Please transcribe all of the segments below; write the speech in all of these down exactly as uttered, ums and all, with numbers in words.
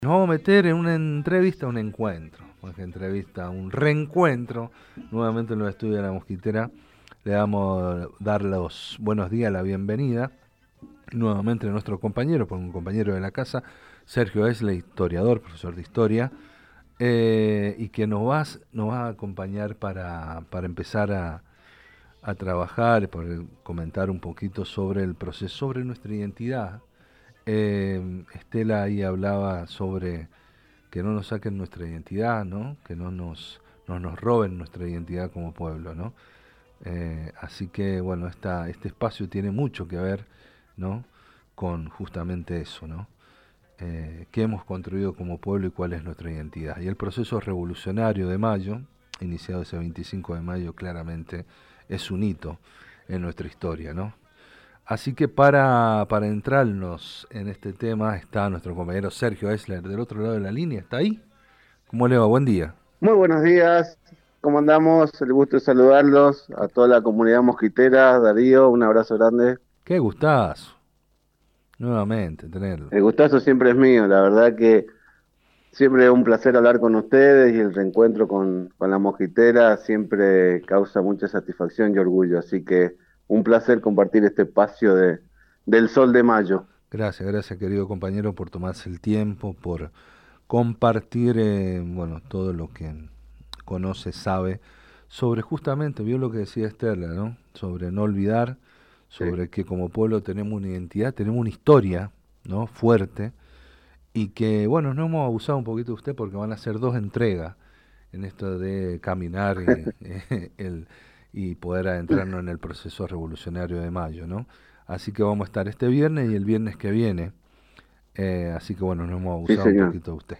Nos vamos a meter en una entrevista, un encuentro, más que entrevista, un reencuentro, nuevamente en los estudios de La Mosquitera. Le damos a dar los buenos días, la bienvenida, nuevamente a nuestro compañero, por un compañero de la casa, Sergio Esle, historiador, profesor de historia, eh, y que nos va, nos va a acompañar para, para empezar a, a trabajar, para comentar un poquito sobre el proceso, sobre nuestra identidad. Eh, Estela ahí hablaba sobre que no nos saquen nuestra identidad, ¿no? Que no nos, no nos roben nuestra identidad como pueblo, ¿no? Eh, así que, bueno, esta, este espacio tiene mucho que ver, ¿no? Con justamente eso, ¿no? Eh, qué hemos construido como pueblo y cuál es nuestra identidad. Y el proceso revolucionario de mayo, iniciado ese veinticinco de mayo, claramente es un hito en nuestra historia, ¿no? Así que para, para entrarnos en este tema está nuestro compañero Sergio Esler del otro lado de la línea. ¿Está ahí? ¿Cómo le va? Buen día. Muy buenos días, ¿cómo andamos? El gusto de saludarlos a toda la comunidad mosquitera. Darío, un abrazo grande. Qué gustazo, nuevamente, tenerlo. El gustazo siempre es mío, la verdad que siempre es un placer hablar con ustedes y el reencuentro con, con la mosquitera siempre causa mucha satisfacción y orgullo, así que un placer compartir este espacio de, del Sol de Mayo. Gracias, gracias querido compañero por tomarse el tiempo, por compartir, eh, bueno, todo lo que conoce, sabe, sobre justamente, vio lo que decía Estela, ¿no? Sobre no olvidar, Sí. sobre que como pueblo tenemos una identidad, tenemos una historia, ¿no? Fuerte, y que, bueno, no hemos abusado un poquito de usted porque van a ser dos entregas en esto de caminar y, el, y poder adentrarnos en el proceso revolucionario de mayo, ¿no? Así que vamos a estar este viernes y el viernes que viene. Eh, así que bueno, nos hemos Sí, abusado un señor. poquito de usted.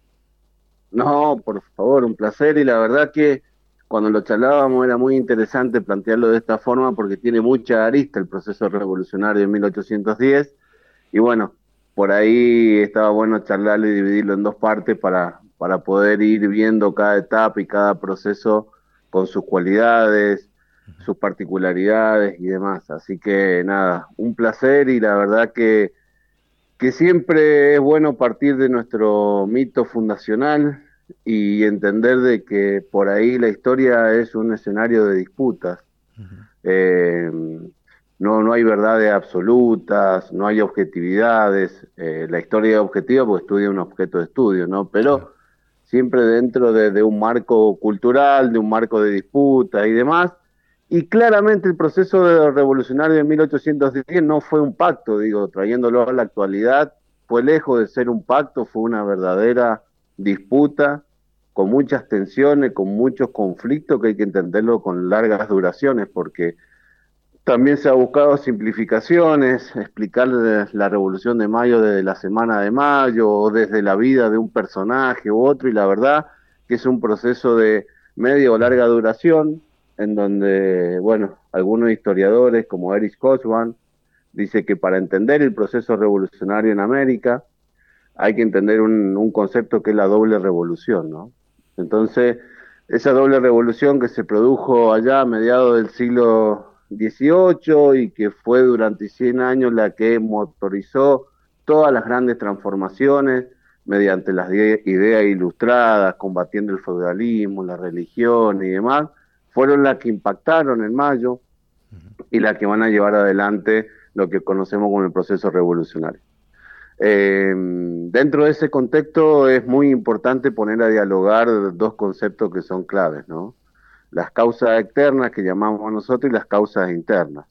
No, por favor, un placer y la verdad que cuando lo charlábamos era muy interesante plantearlo de esta forma porque tiene mucha arista el proceso revolucionario de mil ochocientos diez y bueno, por ahí estaba bueno charlarlo y dividirlo en dos partes para, para poder ir viendo cada etapa y cada proceso con sus cualidades, sus particularidades y demás. Así que nada, un placer y la verdad que que siempre es bueno partir de nuestro mito fundacional y entender de que por ahí la historia es un escenario de disputas. Ujú. Eh, no, no hay verdades absolutas, no hay objetividades. Eh, la historia es objetiva porque estudia un objeto de estudio, ¿no? Claro. Pero siempre dentro de, de un marco cultural, de un marco de disputa y demás. Y claramente el proceso de revolucionario de mil ochocientos diez no fue un pacto, digo, trayéndolo a la actualidad, fue lejos de ser un pacto, fue una verdadera disputa, con muchas tensiones, con muchos conflictos que hay que entenderlo con largas duraciones, porque también se ha buscado simplificaciones, explicar la Revolución de Mayo desde la Semana de Mayo o desde la vida de un personaje u otro, y la verdad que es un proceso de media o larga duración, en donde, bueno, algunos historiadores como Erich Hobsbawm dice que para entender el proceso revolucionario en América hay que entender un, un concepto que es la doble revolución, ¿no? Entonces, esa doble revolución que se produjo allá a mediados del siglo dieciocho y que fue durante cien años la que motorizó todas las grandes transformaciones mediante las ideas ilustradas, combatiendo el feudalismo, la religión y demás, fueron las que impactaron en Mayo y las que van a llevar adelante lo que conocemos como el proceso revolucionario. Eh, dentro de ese contexto es muy importante poner a dialogar dos conceptos que son claves, ¿no? Las causas externas que llamamos nosotros y las causas internas.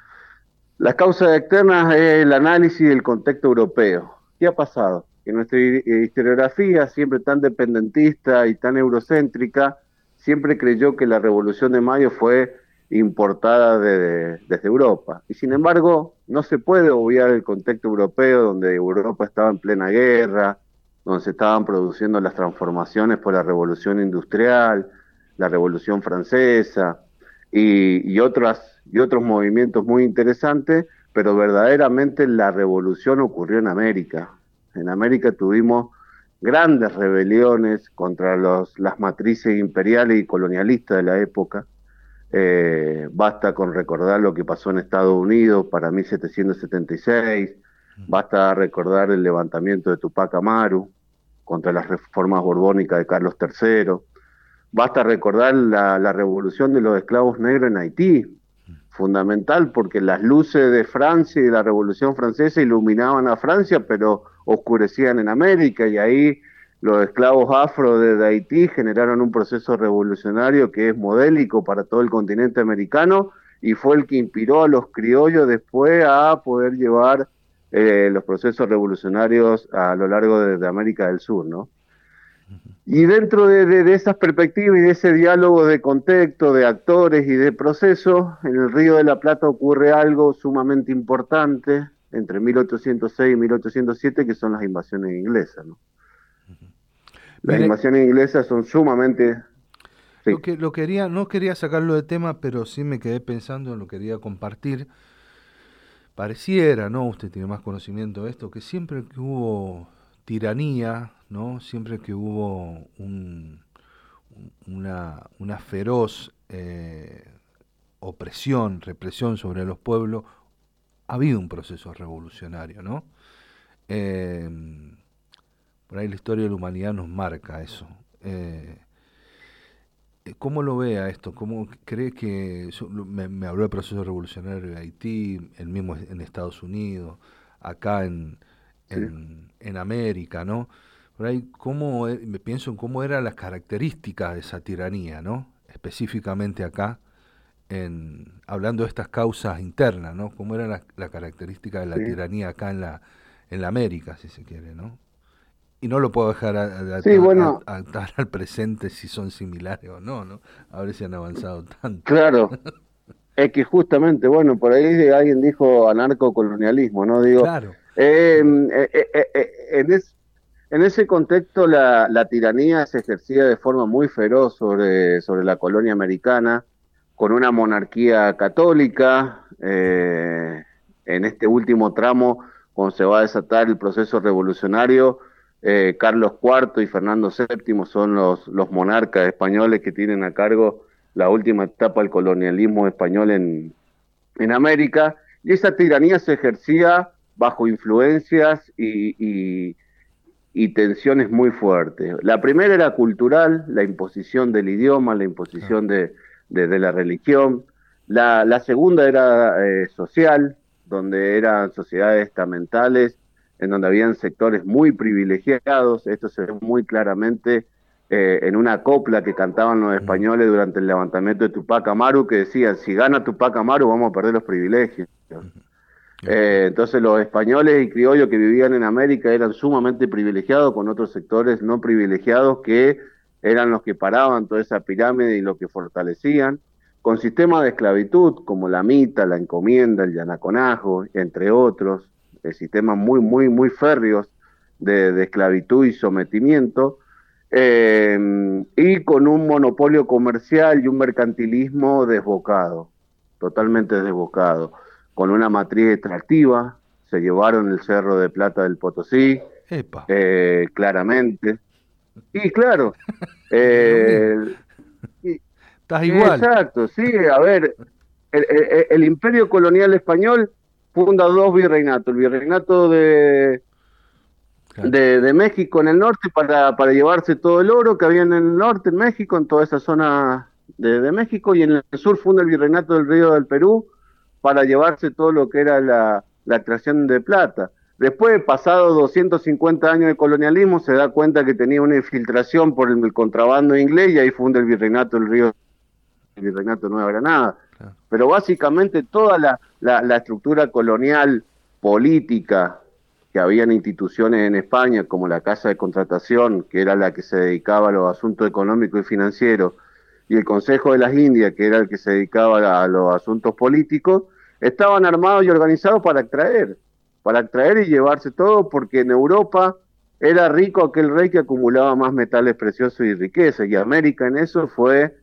Las causas externas es el análisis del contexto europeo. ¿Qué ha pasado? Que nuestra historiografía, siempre tan dependentista y tan eurocéntrica, siempre creyó que la Revolución de Mayo fue importada de, desde Europa. Y sin embargo, no se puede obviar el contexto europeo, donde Europa estaba en plena guerra, donde se estaban produciendo las transformaciones por la Revolución Industrial, la Revolución Francesa, y, y, otras, y otros movimientos muy interesantes, pero verdaderamente la revolución ocurrió en América. En América tuvimos grandes rebeliones contra los, las matrices imperiales y colonialistas de la época. Eh, basta con recordar lo que pasó en Estados Unidos para mil setecientos setenta y seis, basta recordar el levantamiento de Tupac Amaru, contra las reformas borbónicas de Carlos tercero. Basta recordar la, la revolución de los esclavos negros en Haití, fundamental porque las luces de Francia y de la Revolución Francesa iluminaban a Francia, pero oscurecían en América, y ahí los esclavos afro de, de Haití generaron un proceso revolucionario que es modélico para todo el continente americano, y fue el que inspiró a los criollos después a poder llevar eh, los procesos revolucionarios a lo largo de, de América del Sur, ¿no? Y dentro de, de, de esas perspectivas y de ese diálogo de contexto, de actores y de procesos, en el Río de la Plata ocurre algo sumamente importante entre mil ochocientos seis y mil ochocientos siete, que son las invasiones inglesas, ¿no? Las Mire, invasiones inglesas son sumamente... Sí. Lo que lo quería, no quería sacarlo de tema, pero sí me quedé pensando, lo quería compartir. Pareciera, ¿no? Usted tiene más conocimiento de esto, que siempre que hubo tiranía, ¿no? Siempre que hubo un, una, una feroz eh, opresión, represión sobre los pueblos, ha habido un proceso revolucionario, ¿no? Eh, por ahí la historia de la humanidad nos marca eso. Eh, ¿Cómo lo ve a esto? ¿Cómo cree que me, me habló del proceso revolucionario de Haití, el mismo en Estados Unidos, acá en, en, sí. en América, ¿no? Por ahí, ¿cómo, me pienso en cómo eran las características de esa tiranía, ¿no? Específicamente acá, en, hablando de estas causas internas, ¿no? ¿Cómo era la, la característica de la sí. tiranía acá en la, en la América, si se quiere, ¿no? Y no lo puedo dejar a, a, sí, bueno, a, a, a, al presente si son similares o no, ¿no? A ver si han avanzado tanto. Claro, es que justamente, bueno, por ahí alguien dijo anarcocolonialismo, ¿no? Digo, claro. eh, eh, eh, eh, en, es, en ese contexto la, la tiranía se ejercía de forma muy feroz sobre, sobre la colonia americana, con una monarquía católica. Eh, en este último tramo, cuando se va a desatar el proceso revolucionario, Eh, Carlos cuarto y Fernando séptimo son los, los monarcas españoles que tienen a cargo la última etapa del colonialismo español en, en América, y esa tiranía se ejercía bajo influencias y, y, y tensiones muy fuertes. La primera era cultural, la imposición del idioma, la imposición de, de, de la religión. La, la segunda era eh, social, donde eran sociedades estamentales, en donde habían sectores muy privilegiados. Esto se ve muy claramente eh, en una copla que cantaban los españoles durante el levantamiento de Tupac Amaru, que decían, si gana Tupac Amaru vamos a perder los privilegios. Eh, entonces los españoles y criollos que vivían en América eran sumamente privilegiados, con otros sectores no privilegiados que eran los que paraban toda esa pirámide y los que fortalecían, con sistemas de esclavitud como la mita, la encomienda, el yanaconajo, entre otros, eh, sistemas muy, muy, muy férreos de, de esclavitud y sometimiento, eh, y con un monopolio comercial y un mercantilismo desbocado, totalmente desbocado, con una matriz extractiva. Se llevaron el Cerro de Plata del Potosí, eh, claramente, y claro, eh, y, estás igual. Exacto, sí, a ver, el, el, el imperio colonial español funda dos virreinatos, el virreinato de, claro. de, de México en el norte para, para llevarse todo el oro que había en el norte, en México, en toda esa zona de, de México, y en el sur funda el virreinato del Río del Perú para llevarse todo lo que era la, la extracción de plata. Después, pasado doscientos cincuenta años de colonialismo, se da cuenta que tenía una infiltración por el, el contrabando inglés, y ahí funda el virreinato del Río, el virreinato de Nueva Granada. Claro. Pero básicamente toda la, la, la estructura colonial política, que habían instituciones en España como la Casa de Contratación, que era la que se dedicaba a los asuntos económicos y financieros, y el Consejo de las Indias, que era el que se dedicaba a los asuntos políticos, estaban armados y organizados para extraer, para extraer y llevarse todo, porque en Europa era rico aquel rey que acumulaba más metales preciosos y riqueza, y América en eso fue,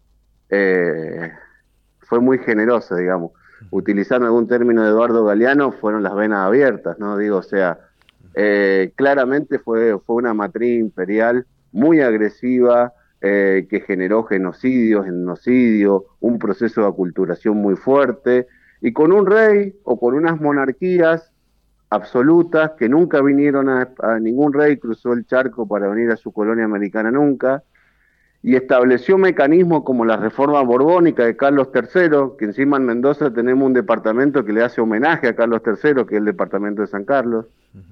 eh, fue muy generosa, digamos. Utilizando algún término de Eduardo Galeano, fueron las venas abiertas, ¿no? Digo, o sea, eh, claramente fue, fue una matriz imperial muy agresiva, Eh, que generó genocidios, genocidio, un proceso de aculturación muy fuerte, y con un rey o con unas monarquías absolutas, que nunca vinieron a, a ningún rey, cruzó el charco para venir a su colonia americana nunca, y estableció mecanismos como la reforma borbónica de Carlos tercero, que encima en Mendoza tenemos un departamento que le hace homenaje a Carlos tercero, que es el departamento de San Carlos,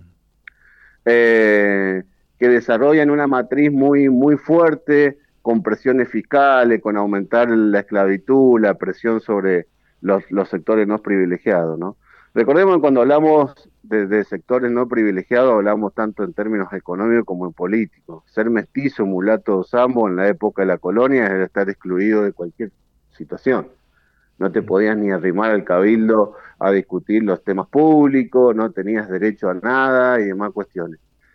eh, que desarrollan una matriz muy, muy fuerte, con presiones fiscales, con aumentar la esclavitud, la presión sobre los, los sectores no privilegiados, ¿no? Recordemos que cuando hablamos de, de sectores no privilegiados, hablamos tanto en términos económicos como en políticos. Ser mestizo, mulato o sambo en la época de la colonia era estar excluido de cualquier situación. No te podías ni arrimar al cabildo a discutir los temas públicos, no tenías derecho a nada y demás cuestiones.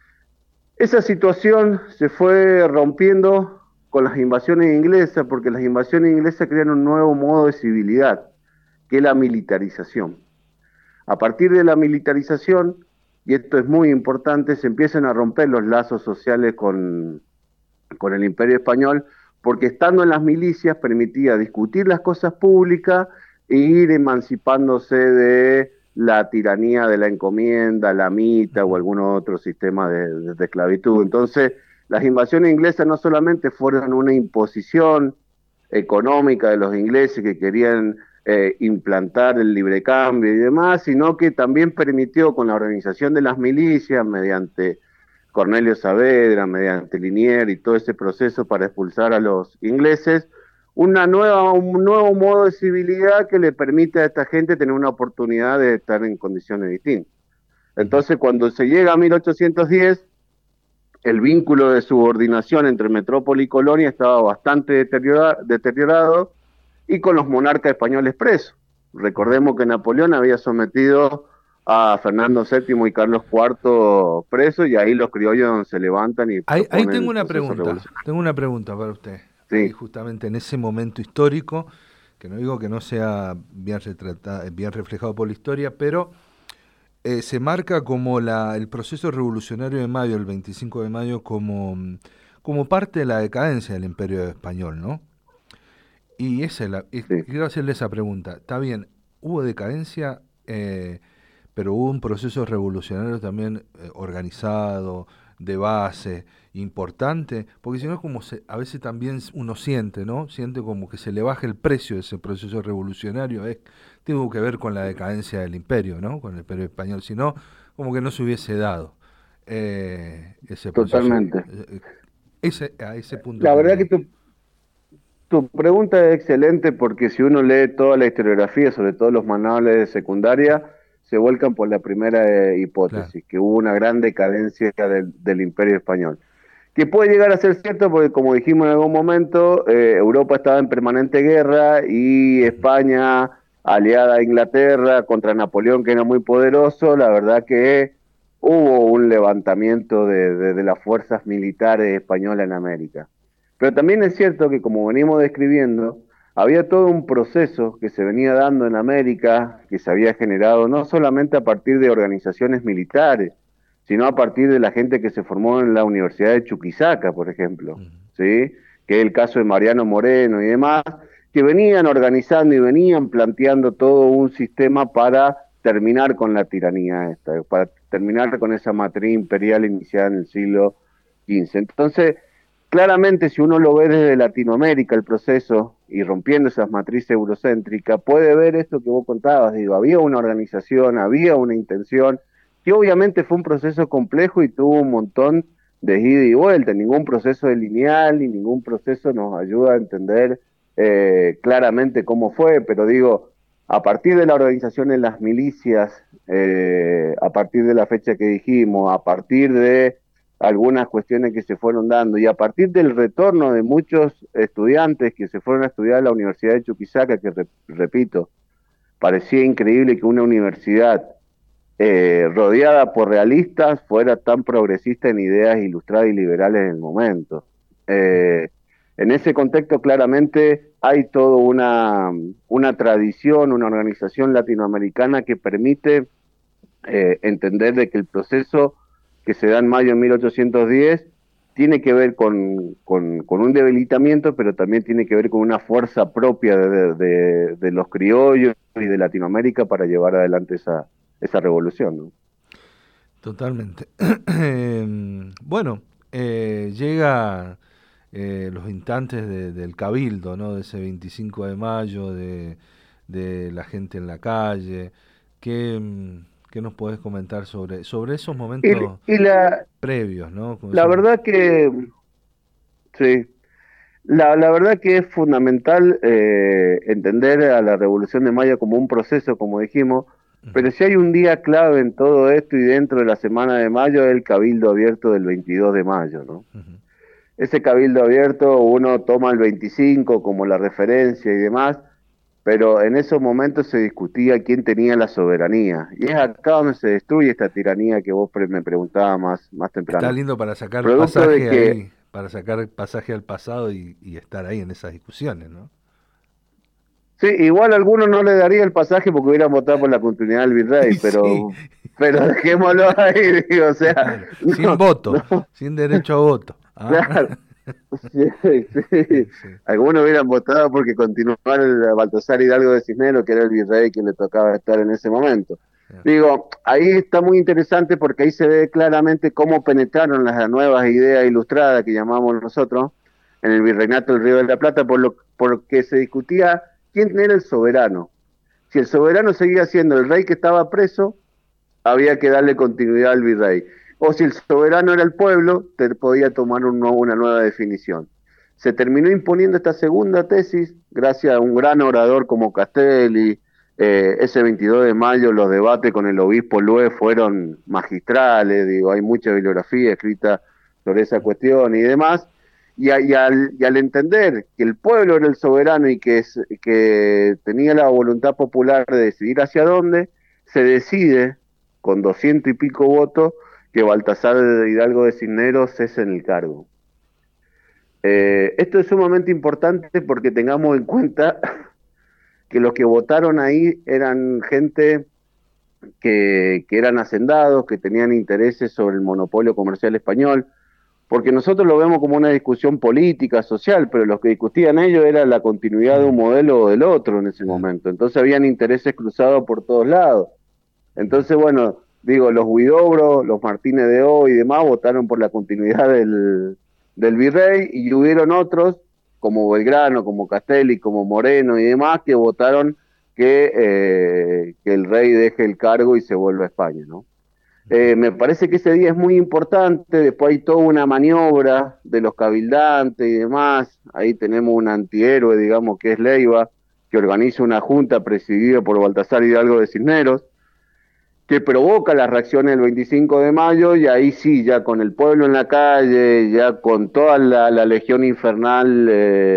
Esa situación se fue rompiendo con las invasiones inglesas, porque las invasiones inglesas crean un nuevo modo de civilidad, que es la militarización. A partir de la militarización, y esto es muy importante, se empiezan a romper los lazos sociales con, con el Imperio Español, porque estando en las milicias permitía discutir las cosas públicas e ir emancipándose de la tiranía de la encomienda, la mita o algún otro sistema de, de, de esclavitud. Entonces, las invasiones inglesas no solamente fueron una imposición económica de los ingleses que querían eh, implantar el libre cambio y demás, sino que también permitió con la organización de las milicias, mediante Cornelio Saavedra, mediante Liniers y todo ese proceso para expulsar a los ingleses, una nueva, un nuevo modo de civilidad que le permite a esta gente tener una oportunidad de estar en condiciones distintas. Entonces, cuando se llega a mil ochocientos diez, el vínculo de subordinación entre metrópoli y colonia estaba bastante deteriora, deteriorado, y con los monarcas españoles presos. Recordemos que Napoleón había sometido a Fernando séptimo y Carlos cuarto presos, y ahí los criollos se levantan y ahí, ahí tengo una pregunta, tengo una pregunta para usted. Sí. Ahí justamente en ese momento histórico, que no digo que no sea bien, retratado, bien reflejado por la historia, pero eh, se marca como la, el proceso revolucionario de mayo, el veinticinco de mayo, como, como parte de la decadencia del Imperio Español, ¿no? Y esa es la, y sí. Quiero hacerle esa pregunta. Está bien, hubo decadencia, eh, pero hubo un proceso revolucionario también eh, organizado, de base, importante, porque si no, como se, a veces también uno siente, ¿no? Siente como que se le baja el precio de ese proceso revolucionario, es, tiene que ver con la decadencia del imperio, ¿no? Con el imperio español, si no, como que no se hubiese dado eh, ese proceso. Totalmente. Eh, ese, a ese punto. La verdad que tu, tu pregunta es excelente, porque si uno lee toda la historiografía, sobre todo los manuales de secundaria, se vuelcan por la primera eh, hipótesis, claro, que hubo una gran decadencia del, del Imperio Español. Que puede llegar a ser cierto porque, como dijimos en algún momento, eh, Europa estaba en permanente guerra y España, aliada a Inglaterra contra Napoleón, que era muy poderoso, la verdad que hubo un levantamiento de, de, de las fuerzas militares españolas en América. Pero también es cierto que, como venimos describiendo, había todo un proceso que se venía dando en América, que se había generado no solamente a partir de organizaciones militares, sino a partir de la gente que se formó en la Universidad de Chuquisaca, por ejemplo, uh-huh. ¿sí? Que es el caso de Mariano Moreno y demás, que venían organizando y venían planteando todo un sistema para terminar con la tiranía esta, para terminar con esa matriz imperial iniciada en el siglo quince. Entonces, claramente, si uno lo ve desde Latinoamérica, el proceso, y rompiendo esas matrices eurocéntricas, puede ver esto que vos contabas, digo, había una organización, había una intención, que obviamente fue un proceso complejo y tuvo un montón de ida y vuelta. Ningún proceso es lineal, ni ningún proceso nos ayuda a entender eh, claramente cómo fue, pero digo, a partir de la organización en las milicias, eh, a partir de la fecha que dijimos, a partir de algunas cuestiones que se fueron dando, y a partir del retorno de muchos estudiantes que se fueron a estudiar a la Universidad de Chuquisaca, que re, repito, parecía increíble que una universidad eh, rodeada por realistas fuera tan progresista en ideas ilustradas y liberales en el momento. Eh, en ese contexto, claramente, hay toda una, una tradición, una organización latinoamericana que permite eh, entender de que el proceso que se da en mayo de mil ochocientos diez, tiene que ver con, con, con un debilitamiento, pero también tiene que ver con una fuerza propia de, de, de los criollos y de Latinoamérica para llevar adelante esa, esa revolución, ¿no? Totalmente. Eh, bueno, eh, llega eh, los instantes de- del cabildo, ¿no? De ese veinticinco de mayo, de, de la gente en la calle. ¿Qué, mm, qué nos podés comentar sobre, sobre esos Y, momentos y la, previos, ¿no? Con la esos- verdad que, sí, la, la verdad que es fundamental eh, entender a la Revolución de Mayo como un proceso, como dijimos, Ujú, pero si hay un día clave en todo esto y dentro de la semana de mayo es el Cabildo Abierto del veintidós de mayo, ¿no? ujú. Ese Cabildo Abierto uno toma el veinticinco como la referencia y demás, pero en esos momentos se discutía quién tenía la soberanía. Y es acá donde se destruye esta tiranía que vos pre- me preguntabas más, más Está temprano. lindo para sacar Producto de pasaje que, ahí, para sacar pasaje al pasado y, y estar ahí en esas discusiones, ¿no? sí, igual a algunos no le daría el pasaje porque hubieran votado por la continuidad del virrey, Y sí, pero, pero dejémoslo ahí, digo, o sea, claro, sin no, voto, no, sin derecho a voto. ¿Ah? claro. Sí, sí. Sí, Algunos hubieran votado porque continuara el Baltasar Hidalgo de Cisneros, que era el virrey que le tocaba estar en ese momento. sí. Digo, ahí está muy interesante porque ahí se ve claramente cómo penetraron las nuevas ideas ilustradas que llamamos nosotros en el virreinato del Río de la Plata, por lo porque se discutía quién era el soberano. Si el soberano seguía siendo el rey que estaba preso, había que darle continuidad al virrey. O si el soberano era el pueblo, te podía tomar un nuevo- una nueva definición. Se terminó imponiendo esta segunda tesis gracias a un gran orador como Castelli. Eh, ese veintidós de mayo los debates con el obispo Lue fueron magistrales, digo, hay mucha bibliografía escrita sobre esa cuestión y demás. Y, a- y al, y al entender que el pueblo era el soberano y que, es- que tenía la voluntad popular de decidir hacia dónde, se decide con doscientos y pico votos que Baltasar Hidalgo de Cisneros cese en el cargo. Ujú. Eh, esto es sumamente importante porque tengamos en cuenta que los que votaron ahí eran gente que, que eran hacendados, que tenían intereses sobre el monopolio comercial español, porque nosotros lo vemos como una discusión política, social, pero lo que discutían ellos era la continuidad de un Mm, modelo o del otro en ese sí, momento. Entonces habían intereses cruzados por todos lados. ujú. Entonces, bueno, digo, los Huidobro, los Martínez de O y demás votaron por la continuidad del, del virrey y hubieron otros, como Belgrano, como Castelli, como Moreno y demás, que votaron que, eh, que el rey deje el cargo y se vuelva a España, ¿no? Ujú. Eh, me parece que ese día es muy importante, después hay toda una maniobra de los cabildantes y demás, ahí tenemos un antihéroe, digamos, que es Leiva, que organiza una junta presidida por Baltasar Hidalgo de Cisneros, que provoca las reacciones del veinticinco de mayo y ahí sí, ya con el pueblo en la calle, ya con toda la, la legión infernal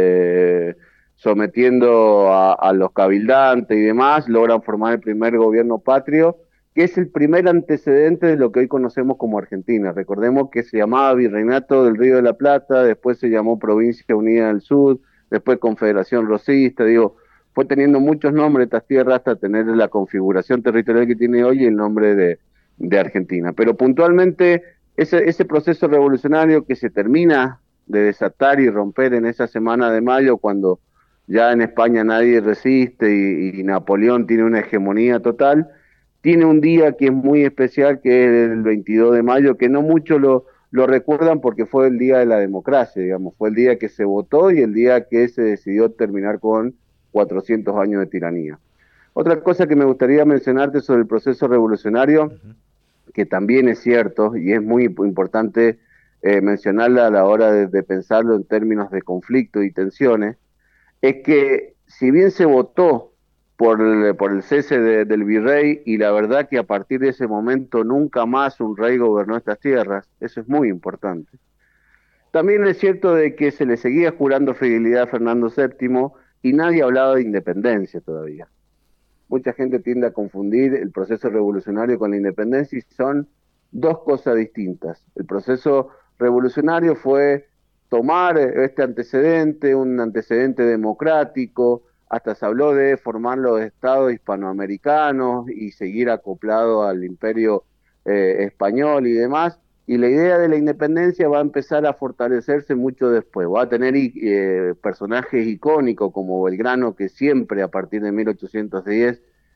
eh, sometiendo a, a los cabildantes y demás, logran formar el primer gobierno patrio, que es el primer antecedente de lo que hoy conocemos como Argentina. Recordemos que se llamaba Virreinato del Río de la Plata, después se llamó Provincia Unida del Sur, después Confederación Rosista, digo, fue teniendo muchos nombres estas tierras hasta tener la configuración territorial que tiene hoy y el nombre de, de Argentina. Pero puntualmente ese, ese proceso revolucionario que se termina de desatar y romper en esa semana de mayo, cuando ya en España nadie resiste y, y Napoleón tiene una hegemonía total, tiene un día que es muy especial, que es el veintidós de mayo, que no muchos lo, lo recuerdan porque fue el día de la democracia, digamos, fue el día que se votó y el día que se decidió terminar con cuatrocientos años de tiranía. Otra cosa que me gustaría mencionarte sobre el proceso revolucionario, Ujú. que también es cierto y es muy importante eh, mencionarla a la hora de, de pensarlo en términos de conflicto y tensiones, es que si bien se votó por el, por el cese de, del virrey y la verdad que a partir de ese momento nunca más un rey gobernó estas tierras, eso es muy importante. También es cierto de que se le seguía jurando fidelidad a Fernando séptimo y nadie hablaba de independencia todavía. Mucha gente tiende a confundir el proceso revolucionario con la independencia y son dos cosas distintas. El proceso revolucionario fue tomar este antecedente, un antecedente democrático, hasta se habló de formar los estados hispanoamericanos y seguir acoplado al imperio eh, español y demás, y la idea de la independencia va a empezar a fortalecerse mucho después. Va a tener eh, personajes icónicos como Belgrano, que siempre a partir de mil ochocientos diez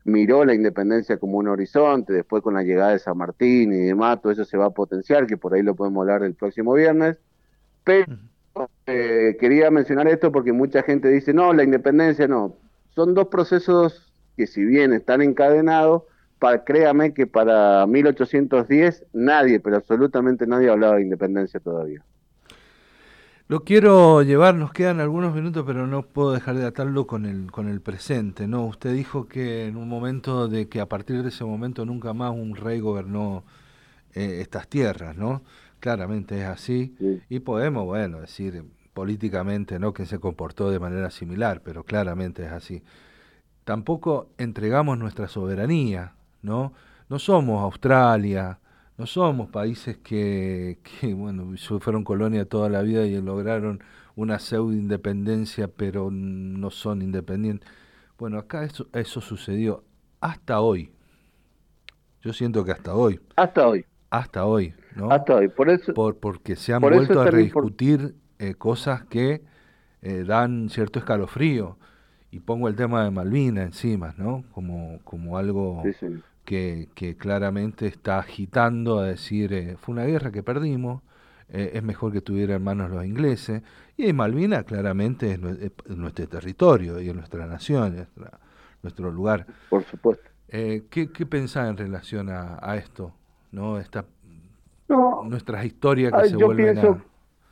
miró la independencia como un horizonte, después con la llegada de San Martín y demás, todo eso se va a potenciar, que por ahí lo podemos hablar el próximo viernes, pero eh, quería mencionar esto porque mucha gente dice, no, la independencia no, son dos procesos que si bien están encadenados, para, créame que para mil ochocientos diez nadie, pero absolutamente nadie hablaba de independencia todavía. Lo quiero llevar, nos quedan algunos minutos, pero no puedo dejar de atarlo con el, con el presente, ¿no? Usted dijo que en un momento de que a partir de ese momento nunca más un rey gobernó eh, estas tierras, ¿no? Claramente es así, Sí. y podemos, bueno, decir políticamente, ¿no?, que se comportó de manera similar, pero claramente es así. Tampoco entregamos nuestra soberanía, ¿no? No somos Australia, no somos países que, que, bueno, fueron colonia toda la vida y lograron una pseudo independencia, pero no son independientes. Bueno, acá eso, eso sucedió hasta hoy. Yo siento que hasta hoy, Hasta hoy, hasta hoy, ¿no? hasta hoy. Por eso, Por, porque se han por eso vuelto es a tan importante. rediscutir eh, cosas que eh, dan cierto escalofrío. Y pongo el tema de Malvinas encima, ¿no? Como, como algo Sí, sí. que, que claramente está agitando a decir, eh, fue una guerra que perdimos, eh, es mejor que estuviera en manos los ingleses. Y en Malvinas claramente es, nue- es nuestro territorio y es nuestra nación, nuestra, nuestro lugar. Por supuesto. Eh, ¿qué, ¿Qué pensás en relación a, a esto? ¿No? Esta, No, nuestras historias que ah, se yo vuelven a, pienso,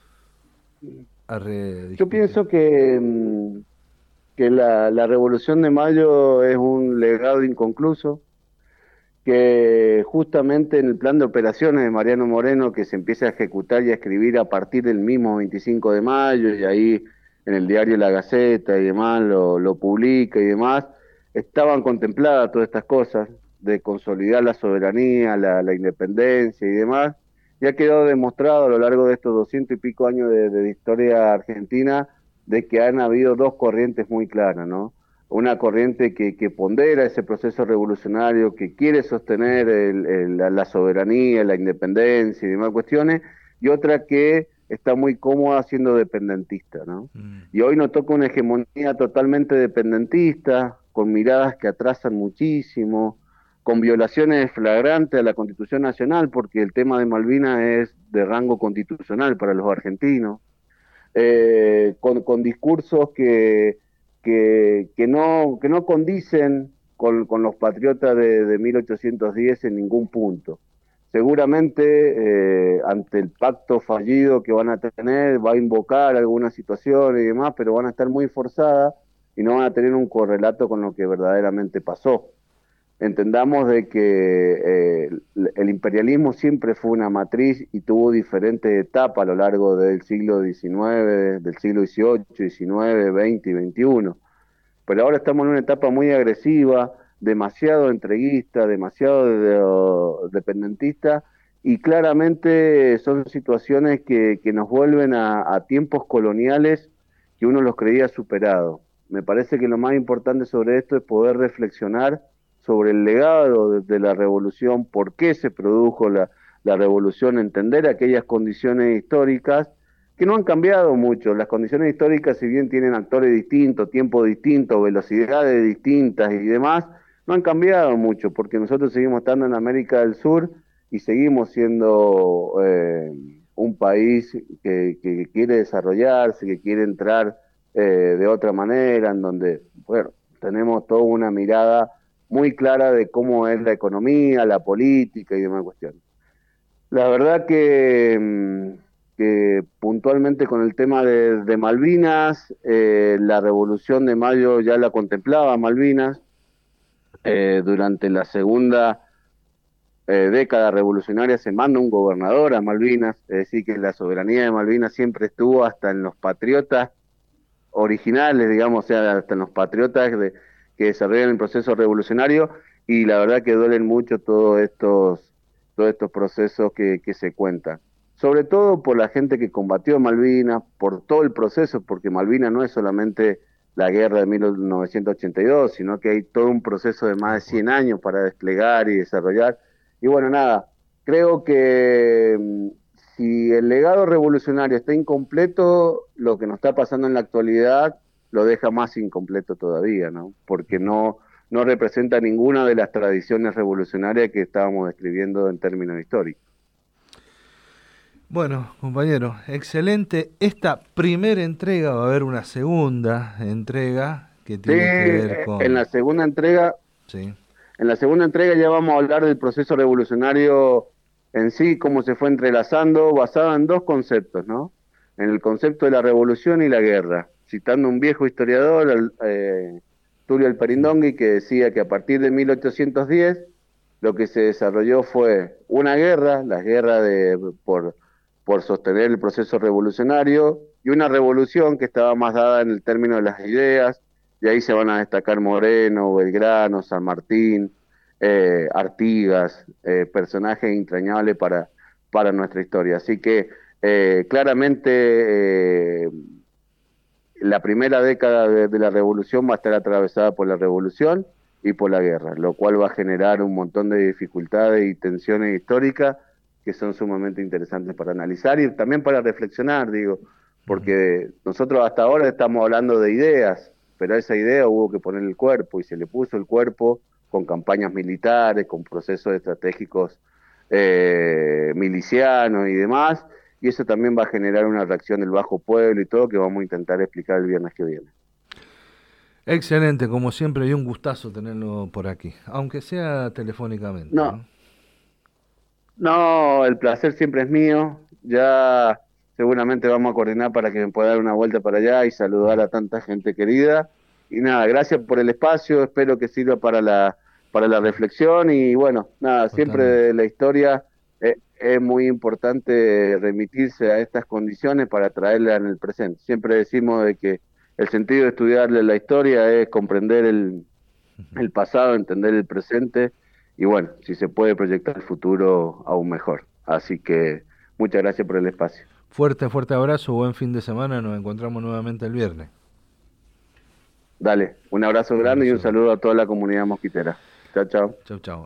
a yo rediscutir. pienso que, mm, que la, la Revolución de Mayo es un legado inconcluso, que justamente en el plan de operaciones de Mariano Moreno, que se empieza a ejecutar y a escribir a partir del mismo veinticinco de mayo, y ahí en el diario La Gaceta y demás lo, lo publica y demás, estaban contempladas todas estas cosas de consolidar la soberanía, la, la independencia y demás, y ha quedado demostrado a lo largo de estos doscientos y pico años de, de historia argentina de que han habido dos corrientes muy claras, ¿no? Una corriente que, que pondera ese proceso revolucionario, que quiere sostener el, el, la, la soberanía, la independencia y demás cuestiones, y otra que está muy cómoda siendo dependentista, ¿no? Mm. Y hoy nos toca una hegemonía totalmente dependentista, con miradas que atrasan muchísimo, con violaciones flagrantes a la Constitución Nacional, porque el tema de Malvinas es de rango constitucional para los argentinos, eh, con, con, discursos que, que, que, no, que no condicen con, con los patriotas de, de mil ochocientos diez en ningún punto. Seguramente, eh, ante el pacto fallido que van a tener, va a invocar algunas situaciones y demás, pero van a estar muy forzadas y no van a tener un correlato con lo que verdaderamente pasó. Entendamos de que eh, el imperialismo siempre fue una matriz y tuvo diferentes etapas a lo largo del siglo diecinueve, del siglo dieciocho, diecinueve, veinte y veintiuno. Pero ahora estamos en una etapa muy agresiva, demasiado entreguista, demasiado de, de, dependentista, y claramente son situaciones que, que nos vuelven a, a tiempos coloniales que uno los creía superados. Me parece que lo más importante sobre esto es poder reflexionar sobre el legado de, de la revolución, por qué se produjo la, la revolución, entender aquellas condiciones históricas que no han cambiado mucho. Las condiciones históricas, si bien tienen actores distintos, tiempos distintos, velocidades distintas y demás, no han cambiado mucho, porque nosotros seguimos estando en América del Sur y seguimos siendo eh, un país que, que quiere desarrollarse, que quiere entrar eh, de otra manera, en donde, bueno, tenemos toda una mirada muy clara de cómo es la economía, la política y demás cuestiones. La verdad que, que puntualmente con el tema de, de Malvinas, eh, la Revolución de Mayo ya la contemplaba Malvinas, eh, durante la segunda eh, década revolucionaria se manda un gobernador a Malvinas, es decir, que la soberanía de Malvinas siempre estuvo hasta en los patriotas originales, digamos, o sea, hasta en los patriotas de, que desarrollan el proceso revolucionario, y la verdad que duelen mucho todos estos, todos estos procesos que, que se cuentan. Sobre todo por la gente que combatió Malvinas, por todo el proceso, porque Malvinas no es solamente la guerra de mil novecientos ochenta y dos, sino que hay todo un proceso de más Tal de cual. cien años para desplegar y desarrollar. Y bueno, nada, creo que mm, si el legado revolucionario está incompleto, lo que nos está pasando en la actualidad lo deja más incompleto todavía, ¿no? Porque no, no representa ninguna de las tradiciones revolucionarias que estábamos describiendo en términos históricos. Bueno, compañero, excelente. Esta primera entrega, va a haber una segunda entrega que tiene Sí, que ver con... en la segunda entrega, Sí. en la segunda entrega ya vamos a hablar del proceso revolucionario en sí, cómo se fue entrelazando, basado en dos conceptos, ¿no? En el concepto de la revolución y la guerra, citando un viejo historiador, eh, Tulio Alperindongui, que decía que a partir de mil ochocientos diez lo que se desarrolló fue una guerra, la guerra de, por, por sostener el proceso revolucionario, y una revolución que estaba más dada en el término de las ideas, y ahí se van a destacar Moreno, Belgrano, San Martín, eh, Artigas, eh, personajes entrañables para, para nuestra historia. Así que eh, claramente eh, la primera década de, de la revolución va a estar atravesada por la revolución y por la guerra, lo cual va a generar un montón de dificultades y tensiones históricas que son sumamente interesantes para analizar y también para reflexionar, digo, porque nosotros hasta ahora estamos hablando de ideas, pero a esa idea hubo que poner el cuerpo y se le puso el cuerpo con campañas militares, con procesos estratégicos eh, milicianos y demás, y eso también va a generar una reacción del bajo pueblo y todo que vamos a intentar explicar el viernes que viene. Excelente, como siempre, y un gustazo tenerlo por aquí, aunque sea telefónicamente, No, ¿no? no, el placer siempre es mío. Ya seguramente vamos a coordinar para que me pueda dar una vuelta para allá y saludar a tanta gente querida. Y nada, gracias por el espacio, espero que sirva para la, para la reflexión y bueno, nada, siempre Totalmente. de la historia eh, es muy importante remitirse a estas condiciones para traerla en el presente. Siempre decimos de que el sentido de estudiarle la historia es comprender el, el pasado, entender el presente y bueno, si se puede proyectar el futuro aún mejor. Así que muchas gracias por el espacio. Fuerte, fuerte abrazo, buen fin de semana, nos encontramos nuevamente el viernes. Dale, un abrazo grande y un Abrazo. saludo a toda la comunidad mosquitera. Chao, chao. Chau, chau.